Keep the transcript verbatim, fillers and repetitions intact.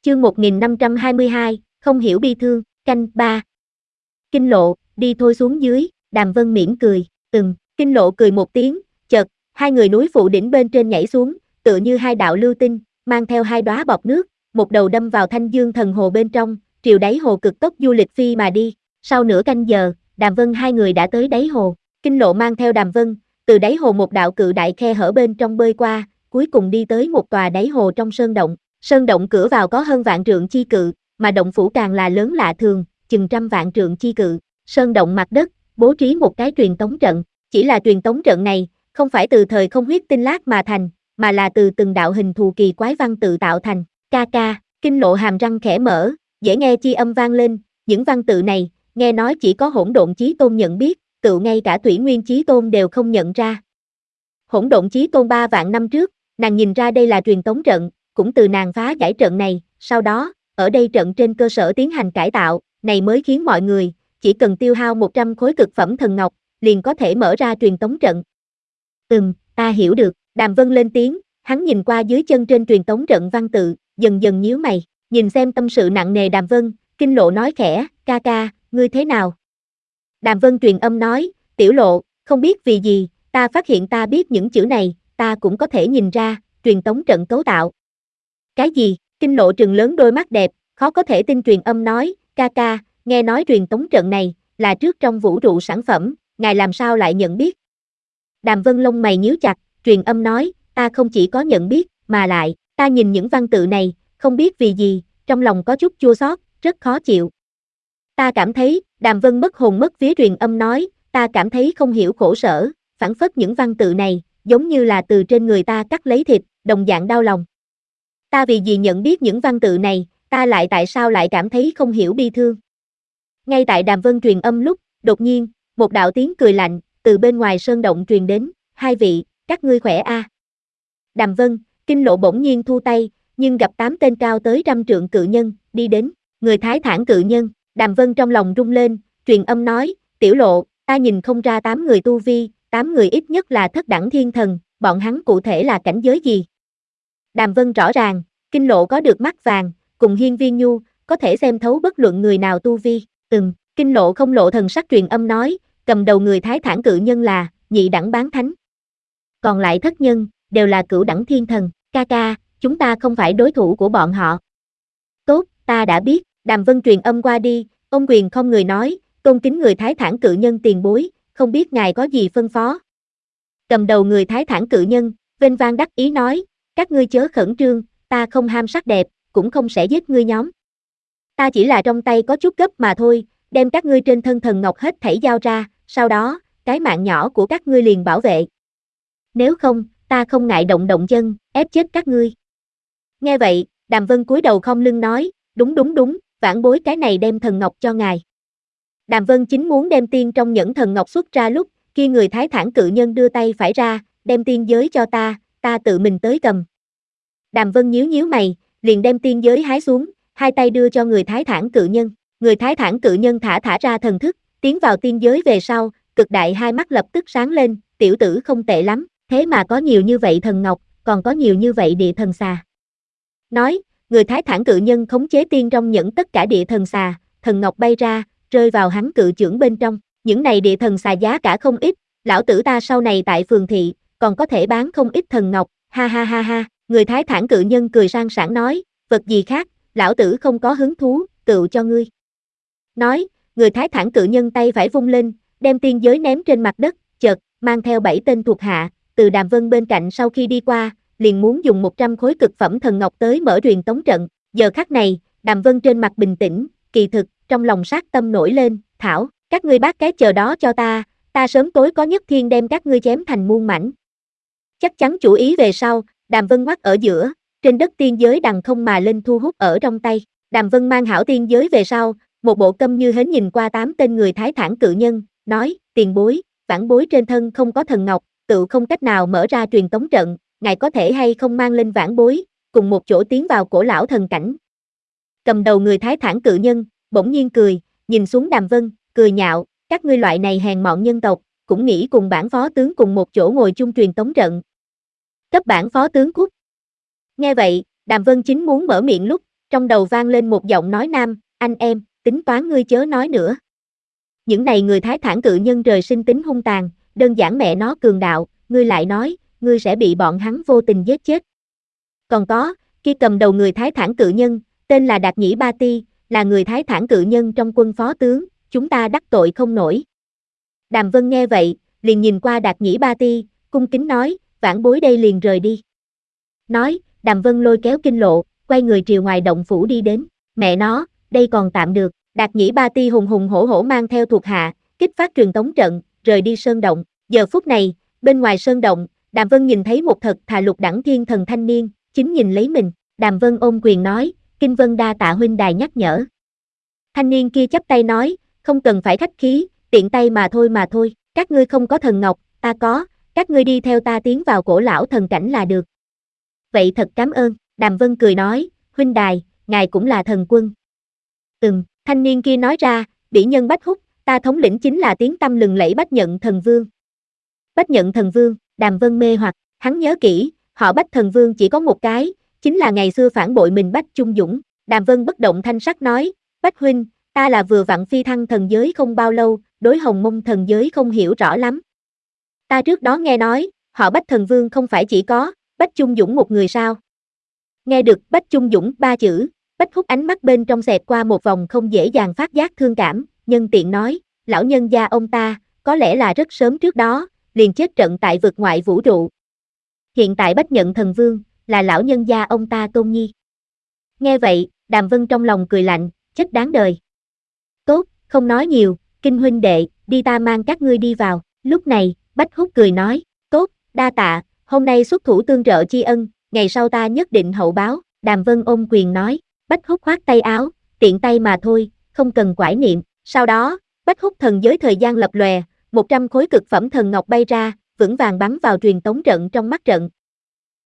Chương một nghìn năm trăm hai mươi hai, không hiểu bi thương, canh ba. Kinh Lộ, đi thôi xuống dưới, Đàm Vân mỉm cười, ừm, Kinh Lộ cười một tiếng, chợt, hai người núi phụ đỉnh bên trên nhảy xuống, tựa như hai đạo lưu tinh, mang theo hai đóa bọt nước, một đầu đâm vào Thanh Dương Thần Hồ bên trong, triều đáy hồ cực tốc du lịch phi mà đi. Sau nửa canh giờ, Đàm Vân hai người đã tới đáy hồ. Kinh Lộ mang theo Đàm Vân, từ đáy hồ một đạo cự đại khe hở bên trong bơi qua, cuối cùng đi tới một tòa đáy hồ trong sơn động. Sơn động cửa vào có hơn vạn trượng chi cự, mà động phủ càng là lớn lạ thường, chừng trăm vạn trượng chi cự. Sơn động mặt đất, bố trí một cái truyền tống trận. Chỉ là truyền tống trận này, không phải từ thời không huyết tinh lát mà thành, mà là từ từng đạo hình thù kỳ quái văn tự tạo thành. Ca ca, Kinh Lộ hàm răng khẽ mở, dễ nghe chi âm vang lên. Những văn tự này, nghe nói chỉ có Hỗn Độn Chí Tôn nhận biết, tự ngay cả Thủy Nguyên Chí Tôn đều không nhận ra. Hỗn Độn Chí Tôn ba vạn năm trước, nàng nhìn ra đây là truyền tống trận, cũng từ nàng phá giải trận này, sau đó, ở đây trận trên cơ sở tiến hành cải tạo, này mới khiến mọi người, chỉ cần tiêu hao một trăm khối cực phẩm thần ngọc, liền có thể mở ra truyền tống trận. Ừm, ta hiểu được, Đàm Vân lên tiếng, hắn nhìn qua dưới chân trên truyền tống trận văn tự, dần dần nhíu mày, nhìn xem tâm sự nặng nề Đàm Vân, Kinh Lộ nói khẽ, ca ca, ngươi thế nào? Đàm Vân truyền âm nói, Tiểu Lộ, không biết vì gì, ta phát hiện ta biết những chữ này, ta cũng có thể nhìn ra, truyền tống trận cấu tạo. Cái gì? Kinh Lộ trừng lớn đôi mắt đẹp, khó có thể tin truyền âm nói, ca ca, nghe nói truyền tống trận này, là trước trong vũ trụ sản phẩm, ngài làm sao lại nhận biết? Đàm Vân lông mày nhíu chặt, truyền âm nói, ta không chỉ có nhận biết, mà lại, ta nhìn những văn tự này, không biết vì gì, trong lòng có chút chua xót, rất khó chịu. Ta cảm thấy, Đàm Vân mất hồn mất vía truyền âm nói, ta cảm thấy không hiểu khổ sở, phảng phất những văn tự này, giống như là từ trên người ta cắt lấy thịt, đồng dạng đau lòng. Ta vì gì nhận biết những văn tự này, ta lại tại sao lại cảm thấy không hiểu bi thương. Ngay tại Đàm Vân truyền âm lúc, đột nhiên, một đạo tiếng cười lạnh, từ bên ngoài sơn động truyền đến, hai vị, các ngươi khỏe a? À? Đàm Vân, Kinh Lộ bỗng nhiên thu tay, nhưng gặp tám tên cao tới trăm trượng cự nhân, đi đến, người thái thản cự nhân, Đàm Vân trong lòng rung lên, truyền âm nói, Tiểu Lộ, ta nhìn không ra tám người tu vi, tám người ít nhất là thất đẳng thiên thần, bọn hắn cụ thể là cảnh giới gì? Đàm Vân rõ ràng, Kinh Lộ có được mắt vàng, cùng Hiên Viên Nhu, có thể xem thấu bất luận người nào tu vi, ừm, Kinh Lộ không lộ thần sắc truyền âm nói, cầm đầu người thái thản cự nhân là, nhị đẳng bán thánh. Còn lại thất nhân, đều là cửu đẳng thiên thần, ca ca, chúng ta không phải đối thủ của bọn họ. Tốt, ta đã biết, Đàm Vân truyền âm qua đi, ông quyền không người nói, tôn kính người thái thản cự nhân tiền bối, không biết ngài có gì phân phó. Cầm đầu người thái thản cự nhân, vênh vang đắc ý nói, các ngươi chớ khẩn trương, ta không ham sắc đẹp, cũng không sẽ giết ngươi nhóm. Ta chỉ là trong tay có chút gấp mà thôi, đem các ngươi trên thân thần ngọc hết thảy giao ra, sau đó, cái mạng nhỏ của các ngươi liền bảo vệ. Nếu không, ta không ngại động động chân, ép chết các ngươi. Nghe vậy, Đàm Vân cúi đầu khom lưng nói, đúng đúng đúng, vãn bối cái này đem thần ngọc cho ngài. Đàm Vân chính muốn đem tiên trong nhẫn thần ngọc xuất ra lúc, kia người thái thản cự nhân đưa tay phải ra, đem tiên giới cho ta, ta tự mình tới cầm. Đàm Vân nhíu nhíu mày, liền đem tiên giới hái xuống, hai tay đưa cho người thái thản cự nhân. Người thái thản cự nhân thả thả ra thần thức, tiến vào tiên giới về sau, cực đại hai mắt lập tức sáng lên, tiểu tử không tệ lắm, thế mà có nhiều như vậy thần ngọc, còn có nhiều như vậy địa thần xà. Nói, người thái thản cự nhân khống chế tiên trong nhẫn tất cả địa thần xà, thần ngọc bay ra, rơi vào hắn cự chưởng bên trong, những này địa thần xà giá cả không ít, lão tử ta sau này tại phường thị, còn có thể bán không ít thần ngọc, ha ha ha ha, người thái thản cự nhân cười sang sảng nói, vật gì khác, lão tử không có hứng thú, tựu cho ngươi. Nói, người thái thản cự nhân tay phải vung lên, đem tiên giới ném trên mặt đất, chợt, mang theo bảy tên thuộc hạ, từ Đàm Vân bên cạnh sau khi đi qua, liền muốn dùng một trăm khối cực phẩm thần ngọc tới mở truyền tống trận, giờ khắc này, Đàm Vân trên mặt bình tĩnh, kỳ thực, trong lòng sát tâm nổi lên, thảo, các ngươi bác cái chờ đó cho ta, ta sớm tối có nhất thiên đem các ngươi chém thành muôn mảnh. Chắc chắn chủ ý về sau, Đàm Vân ngoắc ở giữa, trên đất tiên giới đằng không mà lên thu hút ở trong tay, Đàm Vân mang hảo tiên giới về sau, một bộ câm như hến nhìn qua tám tên người thái thản cự nhân, nói, tiền bối, vãn bối trên thân không có thần ngọc, tự không cách nào mở ra truyền tống trận, ngài có thể hay không mang lên vãn bối, cùng một chỗ tiến vào cổ lão thần cảnh. Cầm đầu người thái thản cự nhân, bỗng nhiên cười, nhìn xuống Đàm Vân, cười nhạo, các ngươi loại này hèn mọn nhân tộc, cũng nghĩ cùng bản phó tướng cùng một chỗ ngồi chung truyền tống trận. Cấp bản phó tướng cút. Nghe vậy, Đàm Vân chính muốn mở miệng lúc, Trong đầu vang lên một giọng nói nam, anh em, tính toán ngươi chớ nói nữa. Những này người Thái Thản cự nhân trời sinh tính hung tàn, đơn giản mẹ nó cường đạo, ngươi lại nói, ngươi sẽ bị bọn hắn vô tình giết chết. Còn có, kia cầm đầu người Thái Thản cự nhân, tên là Đạt Nhĩ Ba Ti, là người Thái Thản cự nhân trong quân phó tướng, chúng ta đắc tội không nổi. Đàm Vân nghe vậy, liền nhìn qua Đạt Nhĩ Ba Ti, cung kính nói, vãn bối đây liền rời đi. Nói, Đàm Vân lôi kéo Kinh Lộ, quay người triều ngoài động phủ đi đến, mẹ nó, đây còn tạm được, Đạt Nhĩ Ba Ti hùng hùng hổ hổ mang theo thuộc hạ, kích phát truyền tống trận, rời đi sơn động, giờ phút này, bên ngoài sơn động, Đàm Vân nhìn thấy một thật thà lục đẳng thiên thần thanh niên, chính nhìn lấy mình, Đàm Vân ôm quyền nói, Kinh Vân đa tạ huynh đài nhắc nhở. Thanh niên kia chắp tay nói, không cần phải khách khí, tiện tay mà thôi mà thôi, các ngươi không có thần ngọc, ta có, các ngươi đi theo ta tiến vào cổ lão thần cảnh là được. Vậy thật cảm ơn, Đàm Vân cười nói, huynh đài, ngài cũng là thần quân. Ừm, thanh niên kia nói ra, bỉ nhân Bách Húc, ta thống lĩnh chính là tiếng tăm lừng lẫy Bách Nhận Thần Vương. Bách Nhận Thần Vương, Đàm Vân mê hoặc, hắn nhớ kỹ, họ Bách Thần Vương chỉ có một cái, chính là ngày xưa phản bội mình Bách Trung Dũng. Đàm Vân bất động thanh sắc nói, Bách huynh, ta là vừa vặn phi thăng thần giới không bao lâu, đối Hồng Mông thần giới không hiểu rõ lắm. Ta trước đó nghe nói, họ Bách Thần Vương không phải chỉ có Bách Trung Dũng một người sao? Nghe được Bách Trung Dũng ba chữ, Bách Húc ánh mắt bên trong xẹt qua một vòng không dễ dàng phát giác thương cảm, nhân tiện nói, lão nhân gia ông ta, có lẽ là rất sớm trước đó, liền chết trận tại vực ngoại vũ trụ. Hiện tại Bách Nhận Thần Vương, là lão nhân gia ông ta tôn nhi. Nghe vậy, Đàm Vân trong lòng cười lạnh, chết đáng đời. Tốt, không nói nhiều, Kinh huynh đệ, đi ta mang các ngươi đi vào. Lúc này, Bách Húc cười nói, tốt, đa tạ, hôm nay xuất thủ tương trợ tri ân, ngày sau ta nhất định hậu báo. Đàm Vân ôm quyền nói, Bách Húc khoát tay áo, tiện tay mà thôi, không cần quải niệm. Sau đó, Bách Húc thần giới thời gian lập lòe, một trăm khối cực phẩm thần ngọc bay ra, vững vàng bắn vào truyền tống trận trong mắt trận,